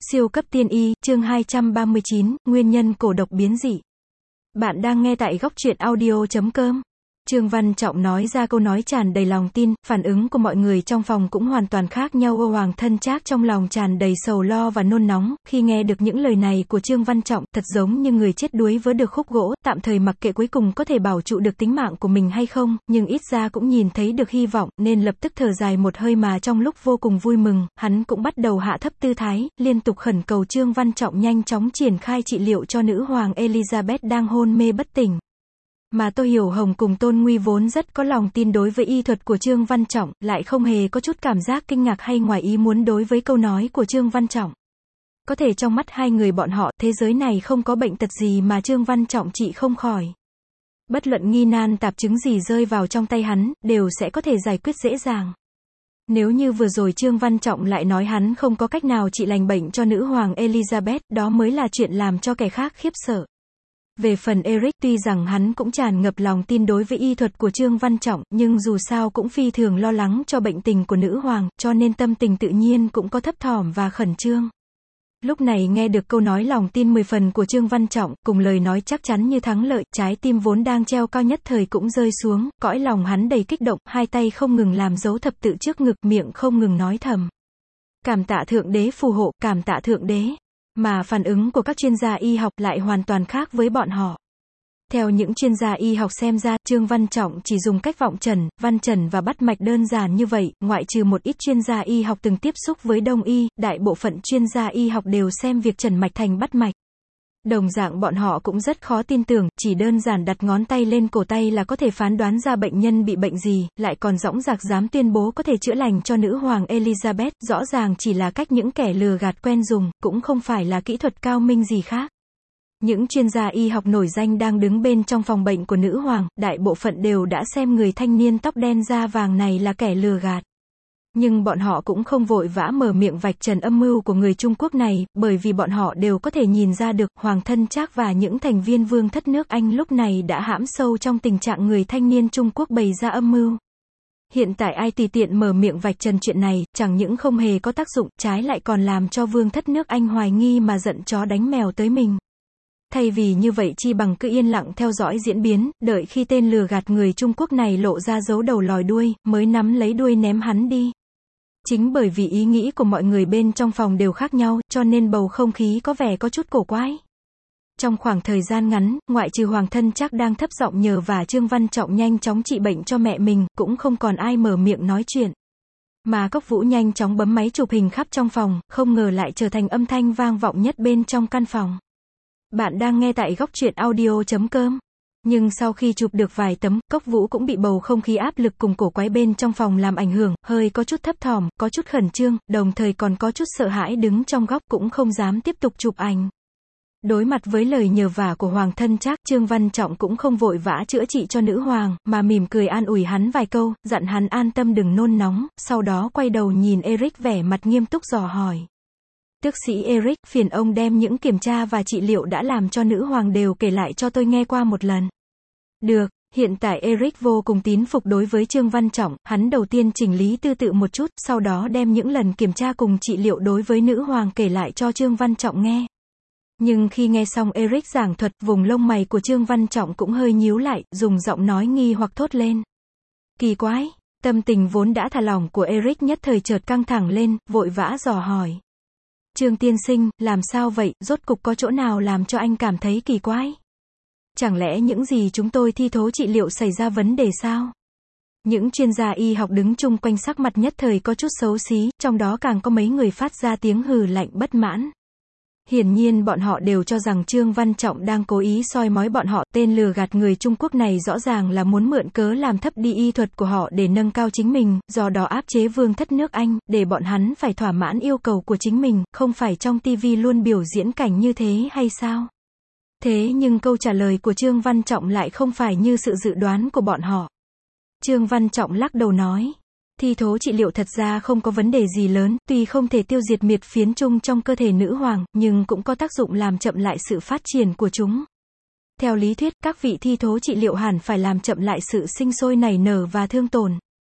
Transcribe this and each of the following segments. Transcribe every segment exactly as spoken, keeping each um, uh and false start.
Siêu cấp tiên y, chương hai trăm ba mươi chín, nguyên nhân cổ độc biến dị. Bạn đang nghe tại góc truyện audio chấm com. Trương Văn Trọng nói ra câu nói tràn đầy lòng tin, phản ứng của mọi người trong phòng cũng hoàn toàn khác nhau. Ô Hoàng Thân Trác trong lòng tràn đầy sầu lo và nôn nóng, khi nghe được những lời này của Trương Văn Trọng, thật giống như người chết đuối vớ được khúc gỗ, tạm thời mặc kệ cuối cùng có thể bảo trụ được tính mạng của mình hay không, nhưng ít ra cũng nhìn thấy được hy vọng, nên lập tức thở dài một hơi mà trong lúc vô cùng vui mừng, hắn cũng bắt đầu hạ thấp tư thái, liên tục khẩn cầu Trương Văn Trọng nhanh chóng triển khai trị liệu cho nữ hoàng Elizabeth đang hôn mê bất tỉnh. Mà Tô Hiểu Hồng cùng Tôn Nguy vốn rất có lòng tin đối với y thuật của Trương Văn Trọng, lại không hề có chút cảm giác kinh ngạc hay ngoài ý muốn đối với câu nói của Trương Văn Trọng. Có thể trong mắt hai người bọn họ, thế giới này không có bệnh tật gì mà Trương Văn Trọng trị không khỏi. Bất luận nghi nan tạp chứng gì rơi vào trong tay hắn, đều sẽ có thể giải quyết dễ dàng. Nếu như vừa rồi Trương Văn Trọng lại nói hắn không có cách nào trị lành bệnh cho nữ hoàng Elizabeth, đó mới là chuyện làm cho kẻ khác khiếp sợ. Về phần Eric, tuy rằng hắn cũng tràn ngập lòng tin đối với y thuật của Trương Văn Trọng, nhưng dù sao cũng phi thường lo lắng cho bệnh tình của nữ hoàng, cho nên tâm tình tự nhiên cũng có thấp thỏm và khẩn trương. Lúc này nghe được câu nói lòng tin mười phần của Trương Văn Trọng, cùng lời nói chắc chắn như thắng lợi, trái tim vốn đang treo cao nhất thời cũng rơi xuống, cõi lòng hắn đầy kích động, hai tay không ngừng làm dấu thập tự trước ngực, miệng không ngừng nói thầm. Cảm tạ Thượng Đế phù hộ, cảm tạ Thượng Đế. Mà phản ứng của các chuyên gia y học lại hoàn toàn khác với bọn họ. Theo những chuyên gia y học xem ra, Trương Văn Trọng chỉ dùng cách vọng trần, văn trần và bắt mạch đơn giản như vậy, ngoại trừ một ít chuyên gia y học từng tiếp xúc với đông y, đại bộ phận chuyên gia y học đều xem việc trần mạch thành bắt mạch. Đồng dạng bọn họ cũng rất khó tin tưởng, chỉ đơn giản đặt ngón tay lên cổ tay là có thể phán đoán ra bệnh nhân bị bệnh gì, lại còn dõng dạc dám tuyên bố có thể chữa lành cho nữ hoàng Elizabeth, rõ ràng chỉ là cách những kẻ lừa gạt quen dùng, cũng không phải là kỹ thuật cao minh gì khác. Những chuyên gia y học nổi danh đang đứng bên trong phòng bệnh của nữ hoàng, đại bộ phận đều đã xem người thanh niên tóc đen da vàng này là kẻ lừa gạt. Nhưng bọn họ cũng không vội vã mở miệng vạch trần âm mưu của người Trung Quốc này, bởi vì bọn họ đều có thể nhìn ra được, Hoàng Thân Trác và những thành viên vương thất nước Anh lúc này đã hãm sâu trong tình trạng người thanh niên Trung Quốc bày ra âm mưu. Hiện tại ai tùy tiện mở miệng vạch trần chuyện này, chẳng những không hề có tác dụng, trái lại còn làm cho vương thất nước Anh hoài nghi mà giận chó đánh mèo tới mình. Thay vì như vậy chi bằng cứ yên lặng theo dõi diễn biến, đợi khi tên lừa gạt người Trung Quốc này lộ ra dấu đầu lòi đuôi, mới nắm lấy đuôi ném hắn đi. Chính bởi vì ý nghĩ của mọi người bên trong phòng đều khác nhau, cho nên bầu không khí có vẻ có chút cổ quái. Trong khoảng thời gian ngắn, ngoại trừ Hoàng Thân Trác đang thấp giọng nhờ và Trương Văn Trọng nhanh chóng trị bệnh cho mẹ mình, cũng không còn ai mở miệng nói chuyện. Mà Cốc Vũ nhanh chóng bấm máy chụp hình khắp trong phòng, không ngờ lại trở thành âm thanh vang vọng nhất bên trong căn phòng. Bạn đang nghe tại góc truyện audio chấm com. Nhưng sau khi chụp được vài tấm, Cốc Vũ cũng bị bầu không khí áp lực cùng cổ quái bên trong phòng làm ảnh hưởng, hơi có chút thấp thỏm, có chút khẩn trương, đồng thời còn có chút sợ hãi đứng trong góc cũng không dám tiếp tục chụp ảnh. Đối mặt với lời nhờ vả của Hoàng Thân Trác, Trương Văn Trọng cũng không vội vã chữa trị cho nữ hoàng, mà mỉm cười an ủi hắn vài câu, dặn hắn an tâm đừng nôn nóng, sau đó quay đầu nhìn Eric vẻ mặt nghiêm túc dò hỏi. Tước sĩ Eric, phiền ông đem những kiểm tra và trị liệu đã làm cho nữ hoàng đều kể lại cho tôi nghe qua một lần. Được, hiện tại Eric vô cùng tín phục đối với Trương Văn Trọng, hắn đầu tiên chỉnh lý tư tự một chút, sau đó đem những lần kiểm tra cùng trị liệu đối với nữ hoàng kể lại cho Trương Văn Trọng nghe. Nhưng khi nghe xong Eric giảng thuật, vùng lông mày của Trương Văn Trọng cũng hơi nhíu lại, dùng giọng nói nghi hoặc thốt lên. Kỳ quái, tâm tình vốn đã thả lỏng của Eric nhất thời chợt căng thẳng lên, vội vã dò hỏi. Trương tiên sinh, làm sao vậy, rốt cục có chỗ nào làm cho anh cảm thấy kỳ quái? Chẳng lẽ những gì chúng tôi thi thố trị liệu xảy ra vấn đề sao? Những chuyên gia y học đứng chung quanh sắc mặt nhất thời có chút xấu xí, trong đó càng có mấy người phát ra tiếng hừ lạnh bất mãn. Hiển nhiên bọn họ đều cho rằng Trương Văn Trọng đang cố ý soi mói bọn họ, tên lừa gạt người Trung Quốc này rõ ràng là muốn mượn cớ làm thấp đi y thuật của họ để nâng cao chính mình, do đó áp chế vương thất nước Anh, để bọn hắn phải thỏa mãn yêu cầu của chính mình, không phải trong tivi luôn biểu diễn cảnh như thế hay sao? Thế nhưng câu trả lời của Trương Văn Trọng lại không phải như sự dự đoán của bọn họ. Trương Văn Trọng lắc đầu nói. Thi thố trị liệu thật ra không có vấn đề gì lớn, tuy không thể tiêu diệt miệt phiến chung trong cơ thể nữ hoàng, nhưng cũng có tác dụng làm chậm lại sự phát triển của chúng. Theo lý thuyết, các vị thi thố trị liệu hẳn phải làm chậm lại sự sinh sôi nảy nở và thương tổn.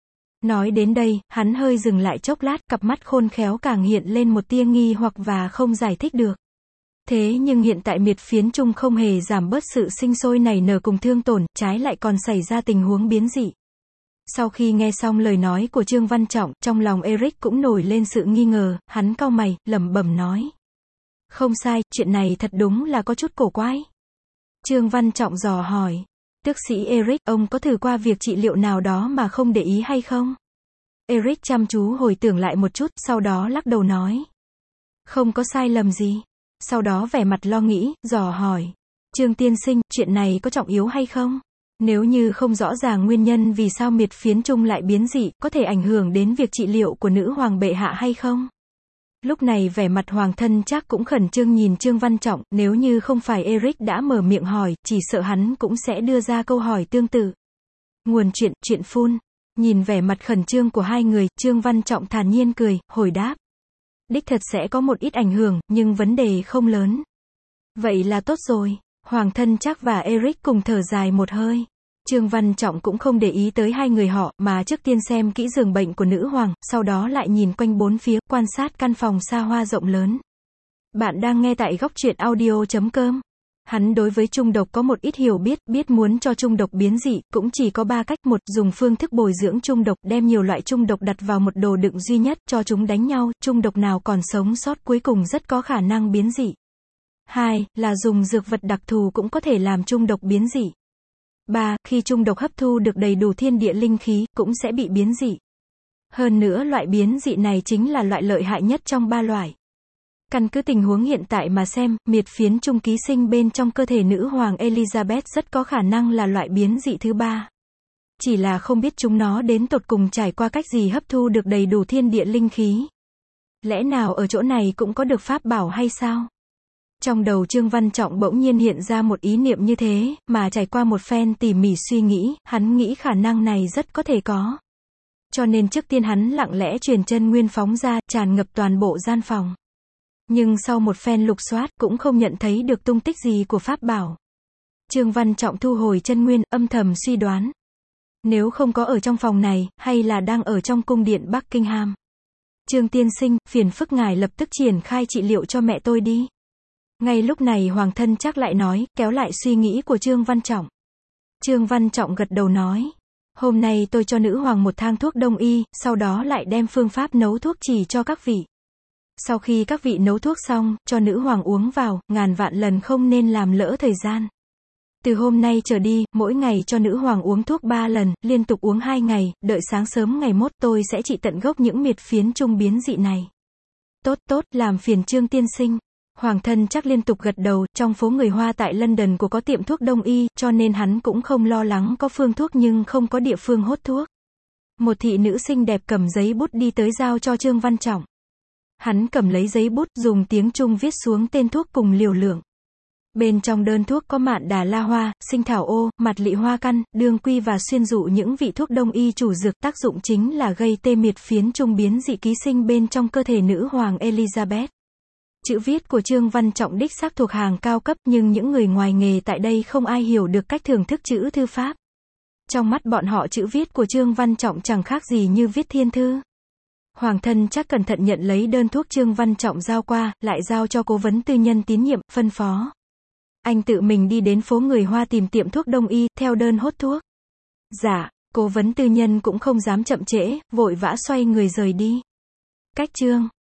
Nói đến đây, hắn hơi dừng lại chốc lát, cặp mắt khôn khéo càng hiện lên một tia nghi hoặc và không giải thích được. Thế nhưng hiện tại miệt phiến trung không hề giảm bớt sự sinh sôi nảy nở cùng thương tổn, trái lại còn xảy ra tình huống biến dị. Sau khi nghe xong lời nói của Trương Văn Trọng, trong lòng Eric cũng nổi lên sự nghi ngờ, hắn cau mày, lẩm bẩm nói. Không sai, chuyện này thật đúng là có chút cổ quái. Trương Văn Trọng dò hỏi. Tước sĩ Eric, ông có thử qua việc trị liệu nào đó mà không để ý hay không? Eric chăm chú hồi tưởng lại một chút, sau đó lắc đầu nói. Không có sai lầm gì. Sau đó vẻ mặt lo nghĩ, dò hỏi. Trương tiên sinh, chuyện này có trọng yếu hay không? Nếu như không rõ ràng nguyên nhân vì sao miệt phiến trung lại biến dị, có thể ảnh hưởng đến việc trị liệu của nữ hoàng bệ hạ hay không? Lúc này vẻ mặt hoàng thân chắc cũng khẩn trương nhìn Trương Văn Trọng, nếu như không phải Eric đã mở miệng hỏi, chỉ sợ hắn cũng sẽ đưa ra câu hỏi tương tự. Nguồn chuyện, chuyện phun. Nhìn vẻ mặt khẩn trương của hai người, Trương Văn Trọng thản nhiên cười, hồi đáp. Đích thật sẽ có một ít ảnh hưởng, nhưng vấn đề không lớn. Vậy là tốt rồi. Hoàng thân chắc và Eric cùng thở dài một hơi. Trương Văn Trọng cũng không để ý tới hai người họ, mà trước tiên xem kỹ giường bệnh của nữ hoàng, sau đó lại nhìn quanh bốn phía, quan sát căn phòng xa hoa rộng lớn. Bạn đang nghe tại góc truyện audio chấm com. Hắn đối với trung độc có một ít hiểu biết, biết muốn cho trung độc biến dị, cũng chỉ có ba cách. Một, dùng phương thức bồi dưỡng trung độc, đem nhiều loại trung độc đặt vào một đồ đựng duy nhất, cho chúng đánh nhau, trung độc nào còn sống sót cuối cùng rất có khả năng biến dị. Hai, là dùng dược vật đặc thù cũng có thể làm trung độc biến dị. Ba, khi trung độc hấp thu được đầy đủ thiên địa linh khí, cũng sẽ bị biến dị. Hơn nữa loại biến dị này chính là loại lợi hại nhất trong ba loại. Căn cứ tình huống hiện tại mà xem, miệt phiến trung ký sinh bên trong cơ thể nữ hoàng Elizabeth rất có khả năng là loại biến dị thứ ba. Chỉ là không biết chúng nó đến tột cùng trải qua cách gì hấp thu được đầy đủ thiên địa linh khí. Lẽ nào ở chỗ này cũng có được pháp bảo hay sao? Trong đầu Trương Văn Trọng bỗng nhiên hiện ra một ý niệm như thế, mà trải qua một phen tỉ mỉ suy nghĩ, hắn nghĩ khả năng này rất có thể có. Cho nên trước tiên hắn lặng lẽ truyền chân nguyên phóng ra, tràn ngập toàn bộ gian phòng. Nhưng sau một phen lục soát, cũng không nhận thấy được tung tích gì của pháp bảo. Trương Văn Trọng thu hồi chân nguyên, âm thầm suy đoán. Nếu không có ở trong phòng này, hay là đang ở trong cung điện Buckingham. Trương tiên sinh, phiền phức ngài lập tức triển khai trị liệu cho mẹ tôi đi. Ngay lúc này hoàng thân chắc lại nói, kéo lại suy nghĩ của Trương Văn Trọng. Trương Văn Trọng gật đầu nói. Hôm nay tôi cho nữ hoàng một thang thuốc đông y, sau đó lại đem phương pháp nấu thuốc chỉ cho các vị. Sau khi các vị nấu thuốc xong, cho nữ hoàng uống vào, ngàn vạn lần không nên làm lỡ thời gian. Từ hôm nay trở đi, mỗi ngày cho nữ hoàng uống thuốc ba lần, liên tục uống hai ngày, đợi sáng sớm ngày mốt tôi sẽ trị tận gốc những miệt phiến trung biến dị này. Tốt tốt, làm phiền Trương tiên sinh. Hoàng thân chắc liên tục gật đầu, trong phố người Hoa tại London của có tiệm thuốc đông y, cho nên hắn cũng không lo lắng có phương thuốc nhưng không có địa phương hốt thuốc. Một thị nữ xinh đẹp cầm giấy bút đi tới giao cho Trương Văn Trọng. Hắn cầm lấy giấy bút, dùng tiếng Trung viết xuống tên thuốc cùng liều lượng. Bên trong đơn thuốc có mạn đà la hoa, sinh thảo ô, mặt lị hoa căn, đương quy và xuyên dụ những vị thuốc đông y chủ dược, tác dụng chính là gây tê miệt phiến trung biến dị ký sinh bên trong cơ thể nữ hoàng Elizabeth. Chữ viết của Trương Văn Trọng đích xác thuộc hàng cao cấp, nhưng những người ngoài nghề tại đây không ai hiểu được cách thưởng thức chữ thư pháp. Trong mắt bọn họ chữ viết của Trương Văn Trọng chẳng khác gì như viết thiên thư. Hoàng thân chắc cẩn thận nhận lấy đơn thuốc Trương Văn Trọng giao qua, lại giao cho cố vấn tư nhân tín nhiệm, phân phó. Anh tự mình đi đến phố người Hoa tìm tiệm thuốc đông y, theo đơn hốt thuốc. Dạ, cố vấn tư nhân cũng không dám chậm trễ, vội vã xoay người rời đi. Cách chương